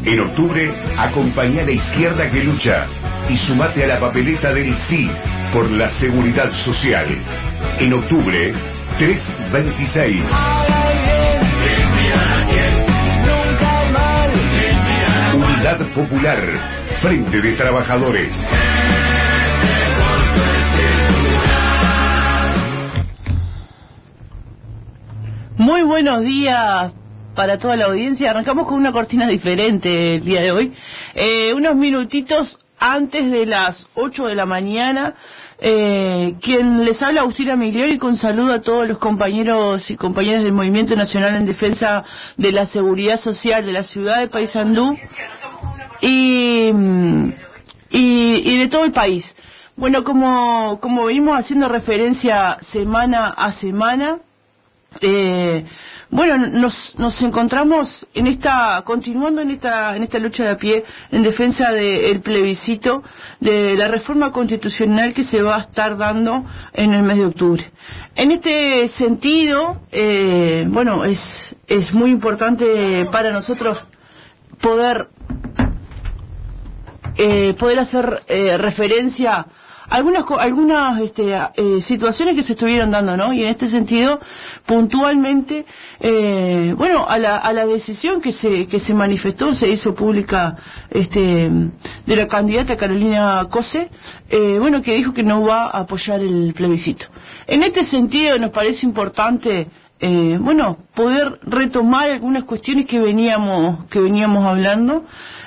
En octubre, acompañá a la izquierda que lucha y sumate a la papeleta del sí por la seguridad social. En octubre, 326. Unidad Popular, Frente de Trabajadores. Muy buenos días para toda la audiencia. Arrancamos con una cortina diferente el día de hoy. Unos minutitos antes de las 8 de la mañana, quien les habla, Agustina Migliori, con saludo a todos los compañeros y compañeras del Movimiento Nacional en Defensa de la Seguridad Social de la ciudad de Paysandú y de todo el país. Bueno, como venimos haciendo referencia semana a semana, bueno, nos encontramos continuando en esta lucha de a pie en defensa del plebiscito de la reforma constitucional que se va a estar dando en el mes de octubre. En este sentido, bueno, es muy importante para nosotros poder hacer referencia algunas situaciones que se estuvieron dando, ¿no? Y en este sentido, puntualmente, bueno, a la decisión que se manifestó, se hizo pública, de la candidata Carolina Cose, bueno, que dijo que no va a apoyar el plebiscito. En este sentido, nos parece importante, bueno, poder retomar algunas cuestiones que veníamos hablando,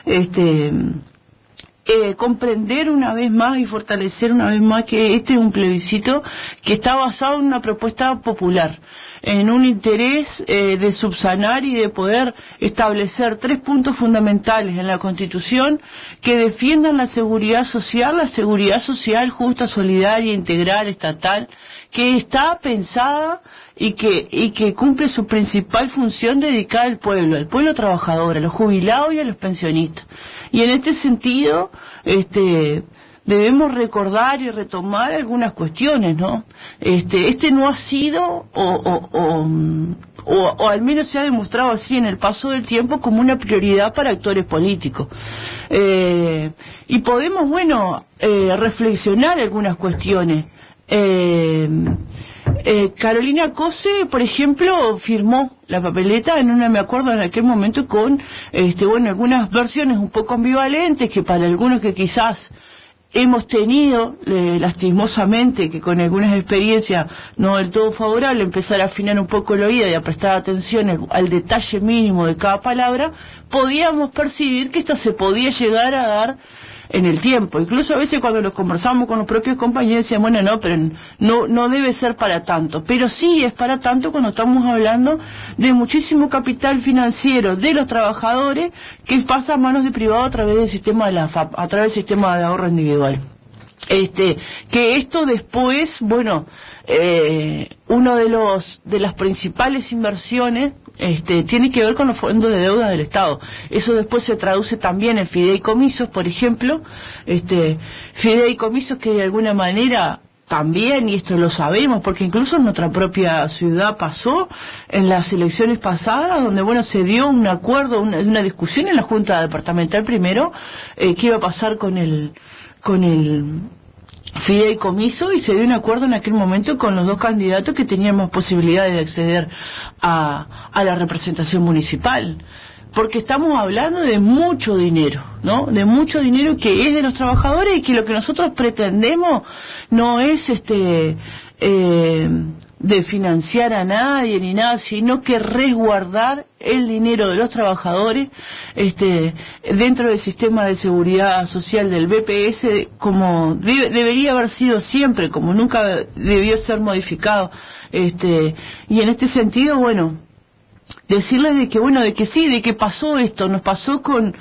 comprender una vez más y fortalecer una vez más que este es un plebiscito que está basado en una propuesta popular, en un interés de subsanar y de poder establecer 3 puntos fundamentales en la Constitución que defiendan la seguridad social justa, solidaria, integral, estatal, que está pensada y que cumple su principal función dedicada al pueblo trabajador, a los jubilados y a los pensionistas. Y en este sentido, debemos recordar y retomar algunas cuestiones, ¿no? No ha sido, o al menos se ha demostrado así en el paso del tiempo, como una prioridad para actores políticos. Y podemos, bueno, reflexionar algunas cuestiones. Carolina Cose, por ejemplo, firmó la papeleta me acuerdo en aquel momento con, bueno, algunas versiones un poco ambivalentes que para algunos que quizás hemos tenido, lastimosamente, que con algunas experiencias no del todo favorables, empezar a afinar un poco el oído y a prestar atención al detalle mínimo de cada palabra, podíamos percibir que esto se podía llegar a dar en el tiempo. Incluso a veces cuando los conversamos con los propios compañeros decían, bueno, no, pero no debe ser para tanto. Pero sí es para tanto cuando estamos hablando de muchísimo capital financiero de los trabajadores que pasa a manos de privado a través del sistema de la AFAP, a través del sistema de ahorro individual. Que esto después, bueno, uno de las principales inversiones tiene que ver con los fondos de deuda del Estado. Eso después se traduce también en fideicomisos, por ejemplo, fideicomisos que de alguna manera también, y esto lo sabemos, porque incluso en nuestra propia ciudad pasó en las elecciones pasadas, donde, bueno, se dio un acuerdo, una discusión en la Junta Departamental primero, qué iba a pasar con el fideicomiso, y se dio un acuerdo en aquel momento con los 2 candidatos que teníamos posibilidades de acceder a la representación municipal, porque estamos hablando de mucho dinero, ¿no? De mucho dinero que es de los trabajadores y que lo que nosotros pretendemos no es de financiar a nadie ni nada, sino que resguardar el dinero de los trabajadores dentro del sistema de seguridad social del BPS, como debería haber sido siempre, como nunca debió ser modificado. Y en este sentido, bueno, decirles de que, bueno, de que sí, de que pasó esto, nos pasó con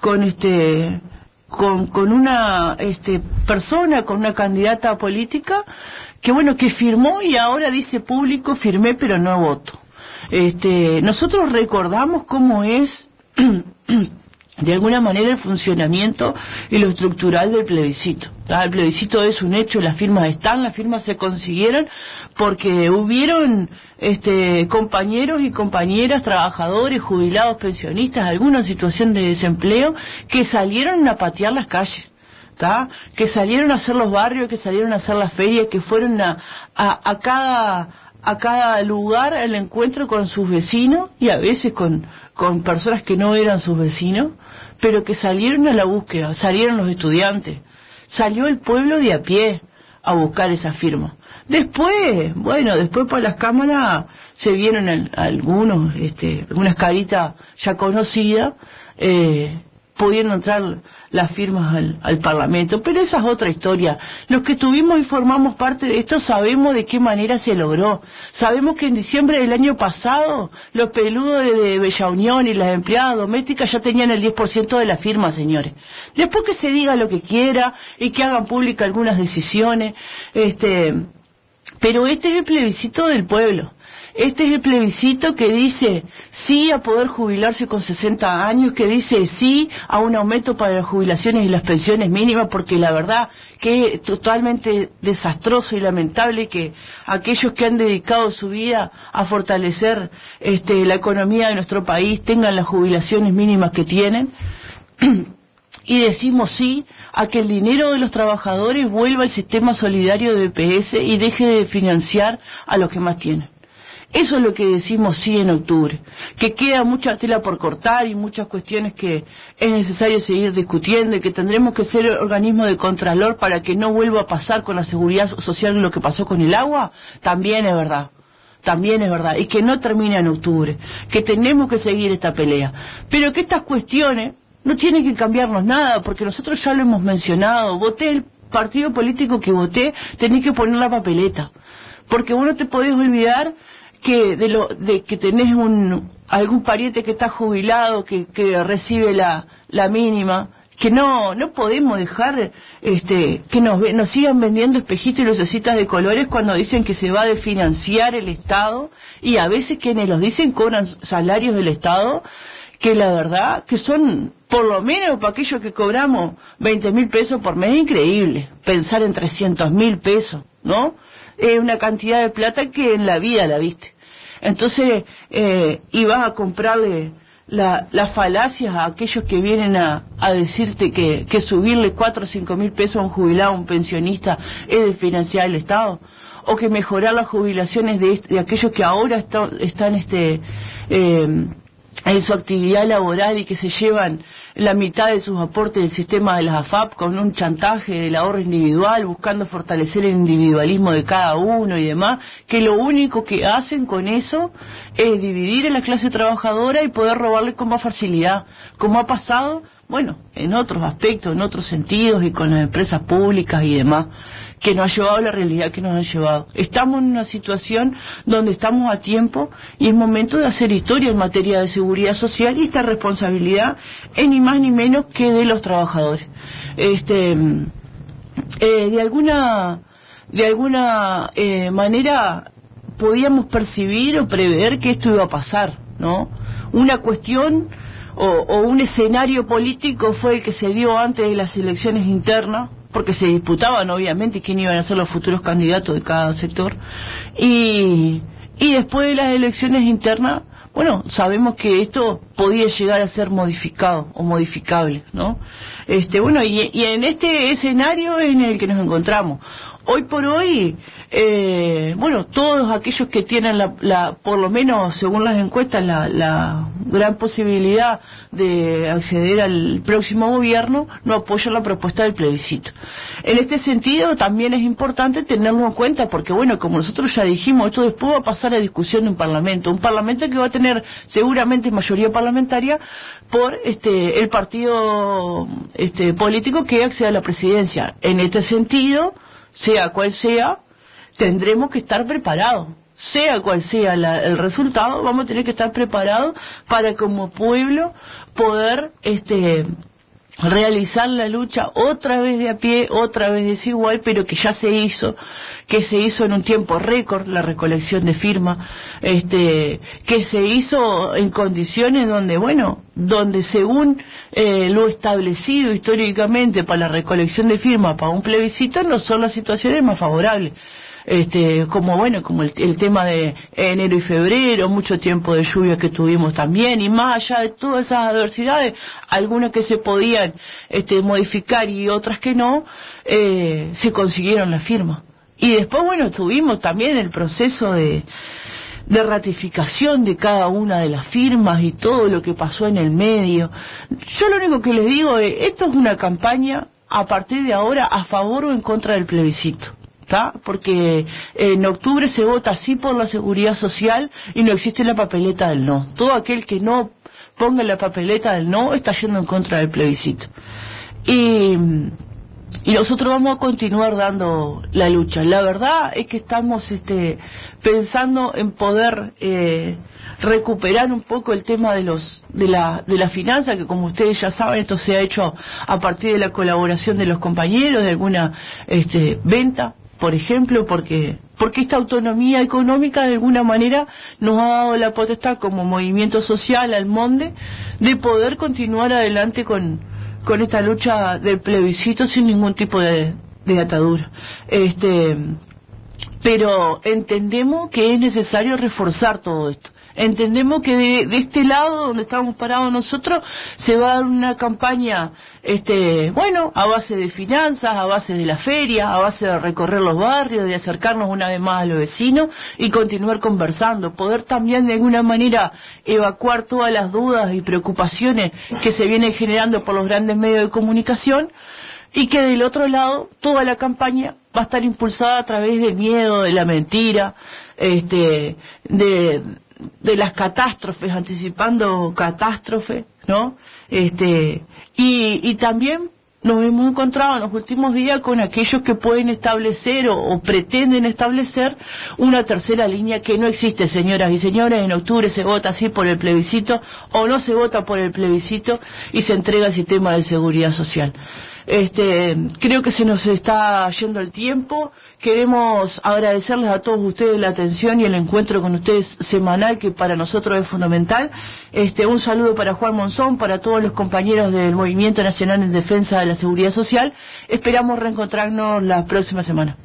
una persona, con una candidata política que, bueno, que firmó y ahora dice público, firmé pero no voto. Nosotros recordamos cómo es de alguna manera el funcionamiento y lo estructural del plebiscito. El plebiscito es un hecho, las firmas están, las firmas se consiguieron porque hubieron compañeros y compañeras, trabajadores, jubilados, pensionistas, algunos en situación de desempleo, que salieron a patear las calles. Que salieron a hacer los barrios, que salieron a hacer las ferias, que fueron a cada lugar al encuentro con sus vecinos y a veces con personas que no eran sus vecinos, pero que salieron a la búsqueda, salieron los estudiantes, salió el pueblo de a pie a buscar esa firma. Después por las cámaras se vieron algunas caritas ya conocidas, pudiendo entrar las firmas al Parlamento, pero esa es otra historia. Los que estuvimos y formamos parte de esto sabemos de qué manera se logró. Sabemos que en diciembre del año pasado los peludos de Bella Unión y las empleadas domésticas ya tenían el 10% de la firma, señores. Después que se diga lo que quiera y que hagan públicas algunas decisiones, pero este es el plebiscito del pueblo. Este es el plebiscito que dice sí a poder jubilarse con 60 años, que dice sí a un aumento para las jubilaciones y las pensiones mínimas, porque la verdad que es totalmente desastroso y lamentable que aquellos que han dedicado su vida a fortalecer la economía de nuestro país tengan las jubilaciones mínimas que tienen. Y decimos sí a que el dinero de los trabajadores vuelva al sistema solidario de EPS y deje de financiar a los que más tienen. Eso es lo que decimos sí en octubre, que queda mucha tela por cortar y muchas cuestiones que es necesario seguir discutiendo y que tendremos que ser organismo de contralor para que no vuelva a pasar con la seguridad social lo que pasó con el agua, también es verdad, y que no termina en octubre, que tenemos que seguir esta pelea, pero que estas cuestiones no tienen que cambiarnos nada, porque nosotros ya lo hemos mencionado, voté el partido político que voté, tenés que poner la papeleta, porque vos no te podés olvidar que que tenés algún pariente que está jubilado, que recibe la mínima, que no podemos dejar que nos sigan vendiendo espejitos y lucecitas de colores cuando dicen que se va a desfinanciar el Estado, y a veces quienes los dicen cobran salarios del Estado que la verdad que son, por lo menos para aquellos que cobramos 20.000 pesos por mes, increíble pensar en 300.000 pesos, ¿no? Es una cantidad de plata que en la vida la viste. Entonces, y vas a comprarle las falacias a aquellos que vienen a decirte que subirle 4 o 5.000 pesos a un jubilado, a un pensionista, es desfinanciar el Estado, o que mejorar las jubilaciones de aquellos que ahora están en su actividad laboral y que se llevan la mitad de sus aportes del sistema de las AFAP con un chantaje del ahorro individual, buscando fortalecer el individualismo de cada uno y demás, que lo único que hacen con eso es dividir a la clase trabajadora y poder robarle con más facilidad, como ha pasado, bueno, en otros aspectos, en otros sentidos y con las empresas públicas y demás, que nos ha llevado a la realidad que nos han llevado. Estamos en una situación donde estamos a tiempo y es momento de hacer historia en materia de seguridad social, y esta responsabilidad es ni más ni menos que de los trabajadores. De alguna manera podíamos percibir o prever que esto iba a pasar, ¿no? Una cuestión o un escenario político fue el que se dio antes de las elecciones internas, porque se disputaban obviamente quién iban a ser los futuros candidatos de cada sector, y después de las elecciones internas, bueno, sabemos que esto podía llegar a ser modificado o modificable, ¿no? Y en este escenario en el que nos encontramos hoy por hoy, todos aquellos que tienen por lo menos según las encuestas, la gran posibilidad de acceder al próximo gobierno, no apoyan la propuesta del plebiscito. En este sentido también es importante tenerlo en cuenta, porque como nosotros ya dijimos, esto después va a pasar a discusión de un parlamento que va a tener seguramente mayoría parlamentaria por el partido político que acceda a la presidencia. En este sentido, sea cual sea, tendremos que estar preparados. Sea cual sea el resultado, vamos a tener que estar preparados para como pueblo poder realizar la lucha otra vez de a pie, otra vez desigual, pero que ya se hizo en un tiempo récord la recolección de firmas, que se hizo en condiciones donde según lo establecido históricamente para la recolección de firmas para un plebiscito no son las situaciones más favorables. Como el tema de enero y febrero, mucho tiempo de lluvia que tuvimos también, y más allá de todas esas adversidades, algunas que se podían modificar y otras que no, se consiguieron las firmas. Y después, tuvimos también el proceso de ratificación de cada una de las firmas y todo lo que pasó en el medio. Yo lo único que les digo es, esto es una campaña a partir de ahora a favor o en contra del plebiscito. Porque en octubre se vota sí por la seguridad social y no existe la papeleta del no. Todo aquel que no ponga la papeleta del no está yendo en contra del plebiscito. Y nosotros vamos a continuar dando la lucha. La verdad es que estamos pensando en poder recuperar un poco el tema de la finanza, que como ustedes ya saben, esto se ha hecho a partir de la colaboración de los compañeros, de alguna venta, por ejemplo, porque esta autonomía económica de alguna manera nos ha dado la potestad como movimiento social al monde de poder continuar adelante con esta lucha del plebiscito sin ningún tipo de atadura. Pero entendemos que es necesario reforzar todo esto. Entendemos que de este lado donde estamos parados nosotros se va a dar una campaña a base de finanzas, a base de la feria, a base de recorrer los barrios, de acercarnos una vez más a los vecinos y continuar conversando, poder también de alguna manera evacuar todas las dudas y preocupaciones que se vienen generando por los grandes medios de comunicación, y que del otro lado toda la campaña va a estar impulsada a través del miedo, de la mentira, de las catástrofes, anticipando catástrofes, ¿no? Y también nos hemos encontrado en los últimos días con aquellos que pueden establecer o pretenden establecer una tercera línea que no existe, señoras y señores. En octubre se vota así por el plebiscito o no se vota por el plebiscito y se entrega el sistema de seguridad social. Creo que se nos está yendo el tiempo. Queremos agradecerles a todos ustedes la atención y el encuentro con ustedes semanal, que para nosotros es fundamental. Un saludo para Juan Monzón, para todos los compañeros del Movimiento Nacional en Defensa de la Seguridad Social. Esperamos reencontrarnos la próxima semana.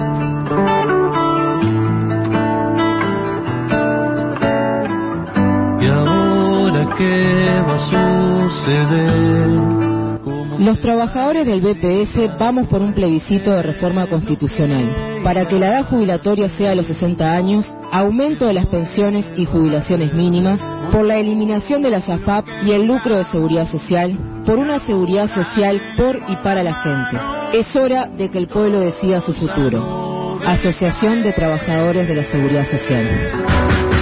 ¿Y ahora qué va a suceder? Los trabajadores del BPS vamos por un plebiscito de reforma constitucional para que la edad jubilatoria sea a los 60 años, aumento de las pensiones y jubilaciones mínimas, por la eliminación de las AFAP y el lucro de seguridad social, por una seguridad social por y para la gente. Es hora de que el pueblo decida su futuro. Asociación de Trabajadores de la Seguridad Social.